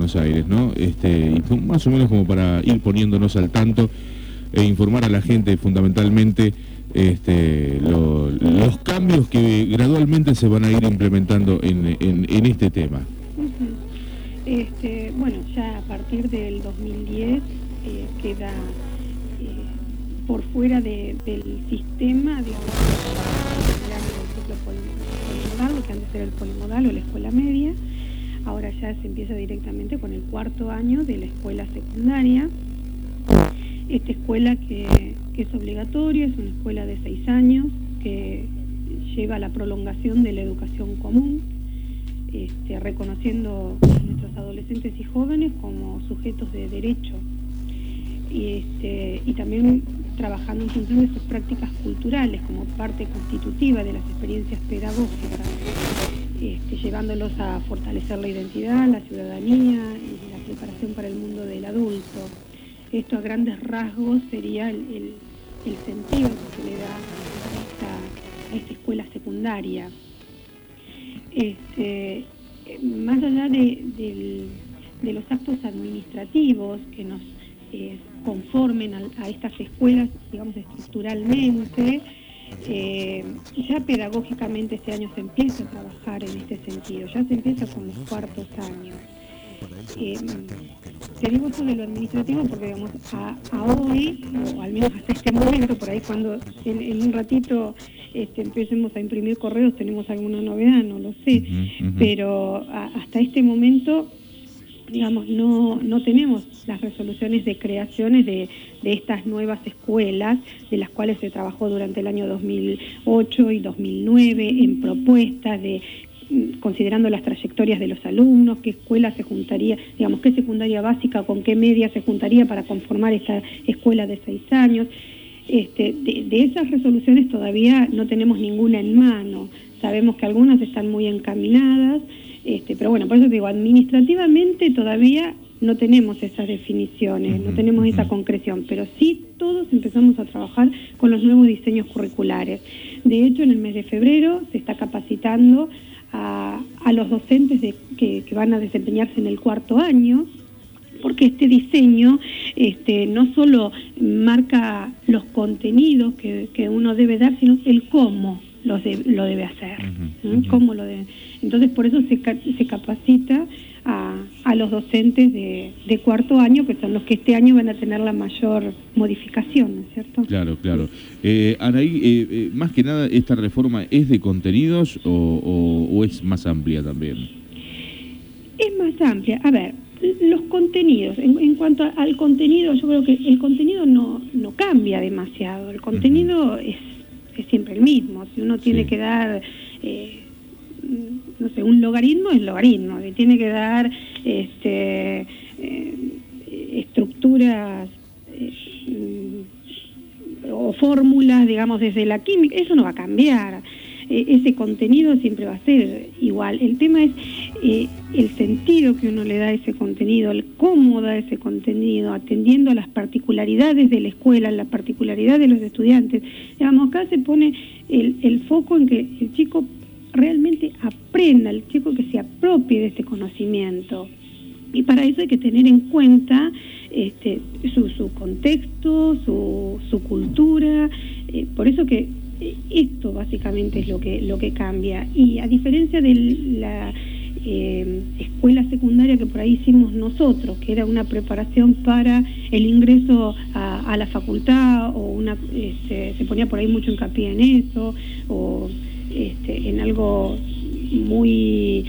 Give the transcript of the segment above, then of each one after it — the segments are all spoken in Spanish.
Buenos Aires, ¿no? Y más o menos como para ir poniéndonos al tanto e informar a la gente fundamentalmente los cambios que gradualmente se van a ir implementando en este tema. Bueno, ya a partir del 2010 queda por fuera del sistema, digamos, del ciclo polimodal, lo que antes era el polimodal o la escuela media. Ahora ya se empieza directamente con el cuarto año de la escuela secundaria. Esta escuela que es obligatoria, es una escuela de 6 años que lleva la prolongación de la educación común, reconociendo a nuestros adolescentes y jóvenes como sujetos de derecho y también trabajando en función de sus prácticas culturales como parte constitutiva de las experiencias pedagógicas, llevándolos a fortalecer la identidad, la ciudadanía y la preparación para el mundo del adulto. Esto a grandes rasgos sería el sentido que se le da a esta escuela secundaria. Más allá de los actos administrativos que nos conformen a estas escuelas, digamos, estructuralmente, ya pedagógicamente este año se empieza a trabajar en este sentido, ya se empieza con los cuartos años. Te digo esto de lo administrativo porque, digamos, a hoy, o al menos hasta este momento, por ahí cuando en un ratito empecemos a imprimir correos, tenemos alguna novedad, no lo sé, pero hasta este momento, digamos, no tenemos las resoluciones de creaciones de estas nuevas escuelas, de las cuales se trabajó durante el año 2008 y 2009 en propuestas considerando las trayectorias de los alumnos, qué escuela se juntaría, digamos, qué secundaria básica con qué media se juntaría para conformar esta escuela de 6 años. De esas resoluciones todavía no tenemos ninguna en mano. Sabemos que algunas están muy encaminadas, pero bueno, por eso digo, administrativamente todavía no tenemos esas definiciones, no tenemos esa concreción, pero sí todos empezamos a trabajar con los nuevos diseños curriculares. De hecho, en el mes de febrero se está capacitando a los docentes que van a desempeñarse en el cuarto año, porque este diseño no solo marca los contenidos que uno debe dar, sino el cómo lo debe hacer. ¿Cómo lo debe? Entonces, por eso se capacita a los docentes de cuarto año, que son los que este año van a tener la mayor modificación, ¿no es cierto? Claro. Anaí, más que nada, ¿esta reforma es de contenidos o es más amplia también? Es más amplia. A ver, los contenidos, en cuanto al contenido, yo creo que el contenido no cambia demasiado. El contenido es siempre el mismo. Si uno tiene que dar... no sé, un logaritmo es logaritmo, y tiene que dar estructuras o fórmulas, digamos, desde la química, eso no va a cambiar. Ese contenido siempre va a ser igual. El tema es el sentido que uno le da a ese contenido, el cómo da ese contenido, atendiendo a las particularidades de la escuela, las particularidades de los estudiantes. Digamos, acá se pone el foco en que el chico realmente aprenda, el chico que se apropie de este conocimiento. Y para eso hay que tener en cuenta su contexto, su cultura, por eso que esto básicamente es lo que cambia. Y a diferencia de la escuela secundaria que por ahí hicimos nosotros, que era una preparación para el ingreso a la facultad, o se ponía por ahí mucho hincapié en eso, o en algo muy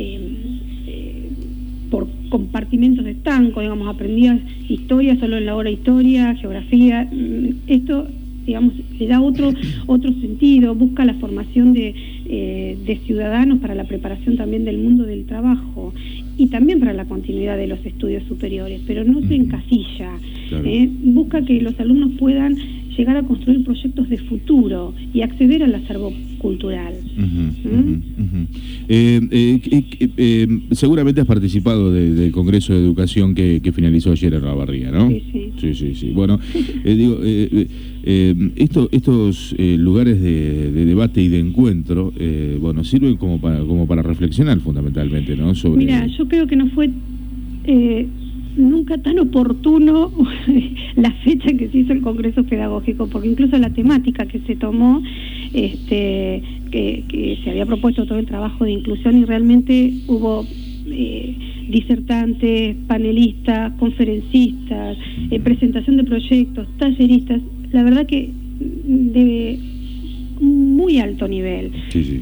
por compartimentos de estanco, digamos, aprendías historia solo en la hora historia, geografía. Esto, digamos, le da otro sentido, busca la formación de ciudadanos para la preparación también del mundo del trabajo y también para la continuidad de los estudios superiores, pero no se encasilla. Claro. Busca que los alumnos puedan llegar a construir proyectos de futuro y acceder al acervo cultural. Seguramente has participado del Congreso de Educación que finalizó ayer en Olavarría, ¿no? Sí. Bueno, estos lugares de debate y de encuentro, bueno, sirven como para reflexionar fundamentalmente, ¿no? Mira, yo creo que no fue nunca tan oportuno la fecha que se hizo el Congreso Pedagógico, porque incluso la temática que se tomó, que se había propuesto todo el trabajo de inclusión, y realmente hubo disertantes, panelistas, conferencistas, presentación de proyectos, talleristas, la verdad que de muy alto nivel. Sí.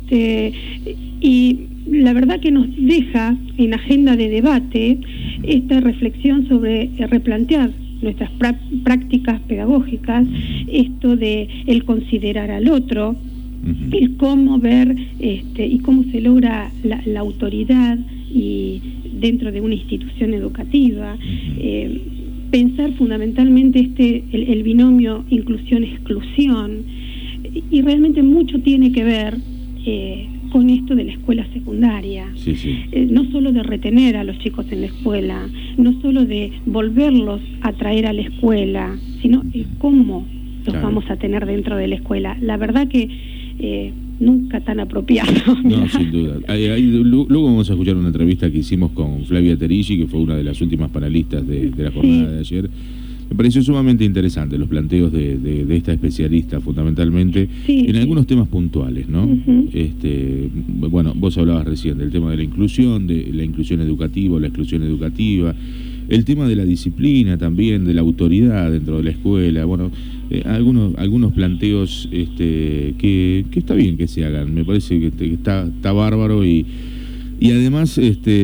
Y la verdad que nos deja en agenda de debate esta reflexión sobre replantear nuestras prácticas pedagógicas, esto de el considerar al otro, el cómo ver y cómo se logra la autoridad y dentro de una institución educativa, pensar fundamentalmente el binomio inclusión-exclusión, y realmente mucho tiene que ver con esto de la escuela secundaria. Sí. No solo de retener a los chicos en la escuela, no solo de volverlos a traer a la escuela, sino el cómo los vamos a tener dentro de la escuela. La verdad que nunca tan apropiado. No, sin duda. Luego vamos a escuchar una entrevista que hicimos con Flavia Terigi, que fue una de las últimas panelistas de la jornada de ayer. Me pareció sumamente interesante los planteos de esta especialista, fundamentalmente, en algunos temas puntuales, ¿no? Bueno, vos hablabas recién del tema de la inclusión educativa o la exclusión educativa, el tema de la disciplina también, de la autoridad dentro de la escuela, bueno, algunos planteos que está bien que se hagan, me parece que está bárbaro, y además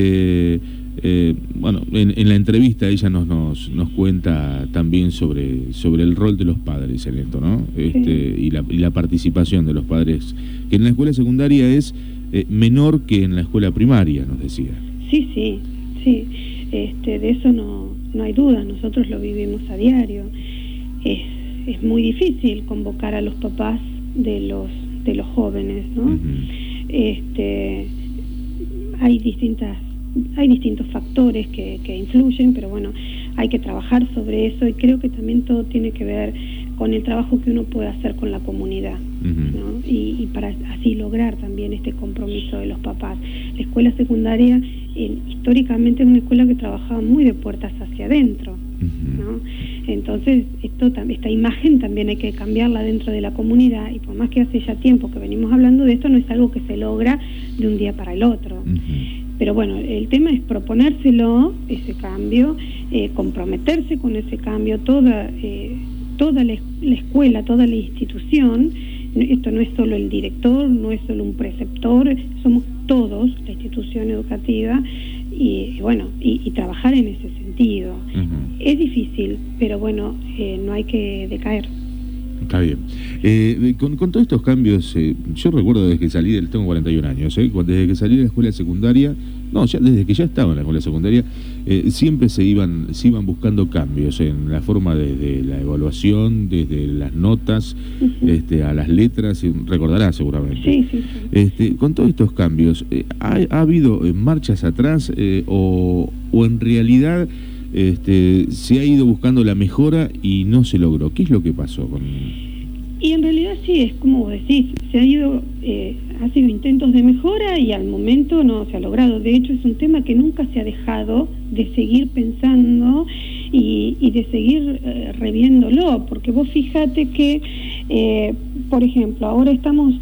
bueno, en la entrevista ella nos cuenta también sobre el rol de los padres en esto, ¿no? Y la participación de los padres, que en la escuela secundaria es menor que en la escuela primaria, nos decía. Sí. De eso no hay duda, nosotros lo vivimos a diario. Es muy difícil convocar a los papás de los jóvenes, ¿no? Hay distintos factores que influyen, pero bueno, hay que trabajar sobre eso, y creo que también todo tiene que ver con el trabajo que uno puede hacer con la comunidad, ¿no? Y para así lograr también este compromiso de los papás. La escuela secundaria históricamente es una escuela que trabajaba muy de puertas hacia adentro, ¿no? Entonces esta imagen también hay que cambiarla dentro de la comunidad, y por más que hace ya tiempo que venimos hablando de esto, no es algo que se logra de un día para el otro. Pero bueno, el tema es proponérselo, ese cambio, comprometerse con ese cambio, toda la escuela, toda la institución. Esto no es solo el director, no es solo un preceptor, somos todos, la institución educativa, y bueno, y trabajar en ese sentido. Es difícil, pero bueno, no hay que decaer. Está bien. Con todos estos cambios, yo recuerdo desde que salí tengo 41 años, desde que salí de la escuela secundaria, desde que ya estaba en la escuela secundaria, siempre se iban buscando cambios en la forma desde la evaluación, desde las notas, a las letras, recordarás seguramente. Sí. Con todos estos cambios, ¿ha habido marchas atrás o en realidad se ha ido buscando la mejora y no se logró? ¿Qué es lo que pasó con...? Y en realidad sí, es como vos decís, ha sido intentos de mejora y al momento no se ha logrado. De hecho, es un tema que nunca se ha dejado de seguir pensando y de seguir reviéndolo, porque vos fíjate que, por ejemplo, ahora estamos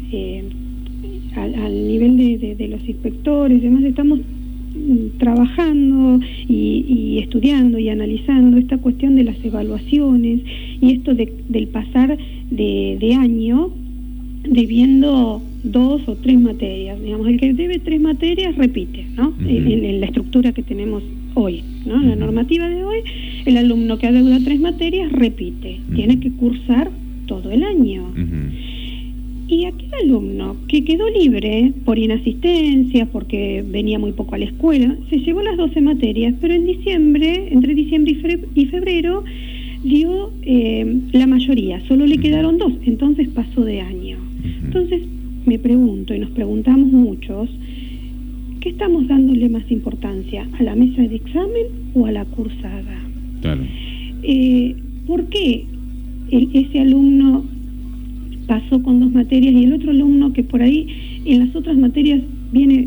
al nivel de los inspectores, además estamos trabajando y estudiando y analizando esta cuestión de las evaluaciones y esto del pasar de año debiendo 2 o 3 materias. Digamos, el que debe 3 materias repite, ¿no? En la estructura que tenemos hoy, ¿no? La normativa de hoy, el alumno que adeuda 3 materias repite, tiene que cursar todo el año. Y aquel alumno que quedó libre por inasistencia, porque venía muy poco a la escuela, se llevó las 12 materias, pero en diciembre, entre diciembre y febrero, dio la mayoría, solo le quedaron 2, entonces pasó de año. Entonces me pregunto, y nos preguntamos muchos, ¿qué estamos dándole más importancia? ¿A la mesa de examen o a la cursada? Claro. ¿Por qué ese alumno pasó con 2 materias y el otro alumno que por ahí en las otras materias viene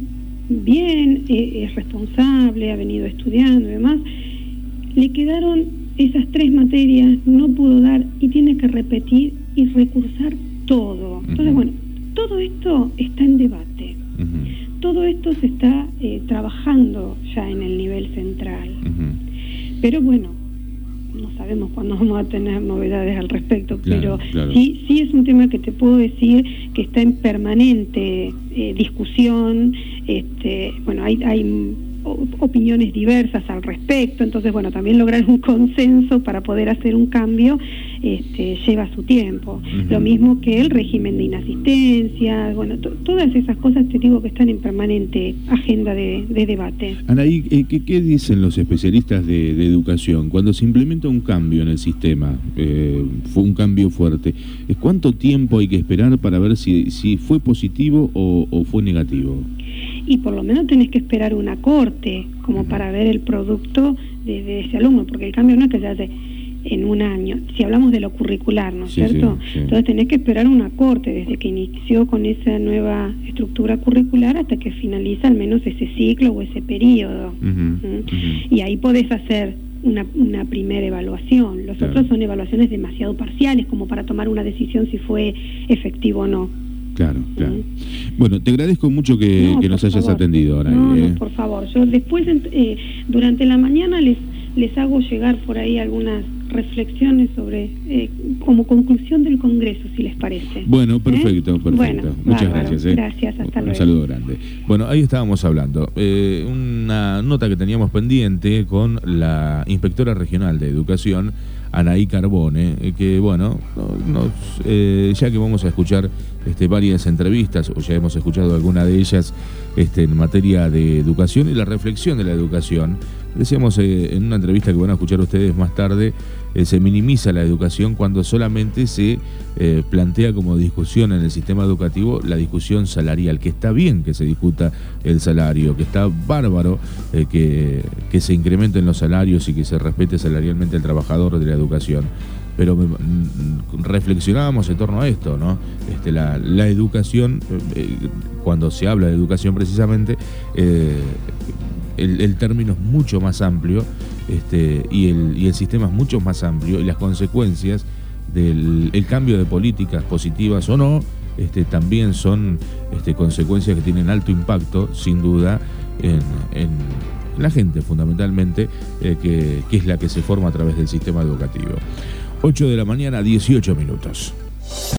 bien, es responsable, ha venido estudiando y demás. Le quedaron esas 3 materias, no pudo dar y tiene que repetir y recursar todo. Entonces, bueno, todo esto está en debate. Todo esto se está trabajando ya en el nivel central. Pero bueno, no sabemos cuándo vamos a tener novedades al respecto, pero sí es un tema que te puedo decir que está en permanente discusión. Bueno, hay opiniones diversas al respecto, entonces bueno, también lograr un consenso para poder hacer un cambio lleva su tiempo. Lo mismo que el régimen de inasistencia, bueno, todas esas cosas te digo que están en permanente agenda de debate. Anaí, ¿qué dicen los especialistas de educación cuando se implementa un cambio en el sistema? Fue un cambio fuerte. ¿Cuánto tiempo hay que esperar para ver si fue positivo o fue negativo? Y por lo menos tenés que esperar una corte como para ver el producto de ese alumno, porque el cambio no es que se hace en un año, si hablamos de lo curricular, ¿no es cierto? Sí. Entonces tenés que esperar una corte desde que inició con esa nueva estructura curricular hasta que finaliza al menos ese ciclo o ese periodo. Y ahí podés hacer una primera evaluación. Los otros son evaluaciones demasiado parciales como para tomar una decisión si fue efectivo o no. Claro. Bueno, te agradezco mucho que nos hayas atendido ahora. No, por favor. Yo después, durante la mañana, les hago llegar por ahí algunas reflexiones sobre como conclusión del Congreso, si les parece. Bueno, perfecto. Bueno, muchas bárbaro. gracias. Gracias, hasta luego. Un saludo grande. Bueno, ahí estábamos hablando. Una nota que teníamos pendiente con la inspectora regional de educación, Anaí Carbone, que bueno, ya que vamos a escuchar varias entrevistas, o ya hemos escuchado alguna de ellas en materia de educación y la reflexión de la educación. Decíamos en una entrevista que van a escuchar ustedes más tarde, se minimiza la educación cuando solamente se plantea como discusión en el sistema educativo la discusión salarial, que está bien que se discuta el salario, que está bárbaro que se incrementen los salarios y que se respete salarialmente al trabajador de la educación. Pero reflexionábamos en torno a esto, ¿no? La educación, cuando se habla de educación precisamente, el término es mucho más amplio y el sistema es mucho más amplio, y las consecuencias del cambio de políticas positivas o no también son consecuencias que tienen alto impacto, sin duda, en la gente fundamentalmente, que es la que se forma a través del sistema educativo. 8 de la mañana, 18 minutos.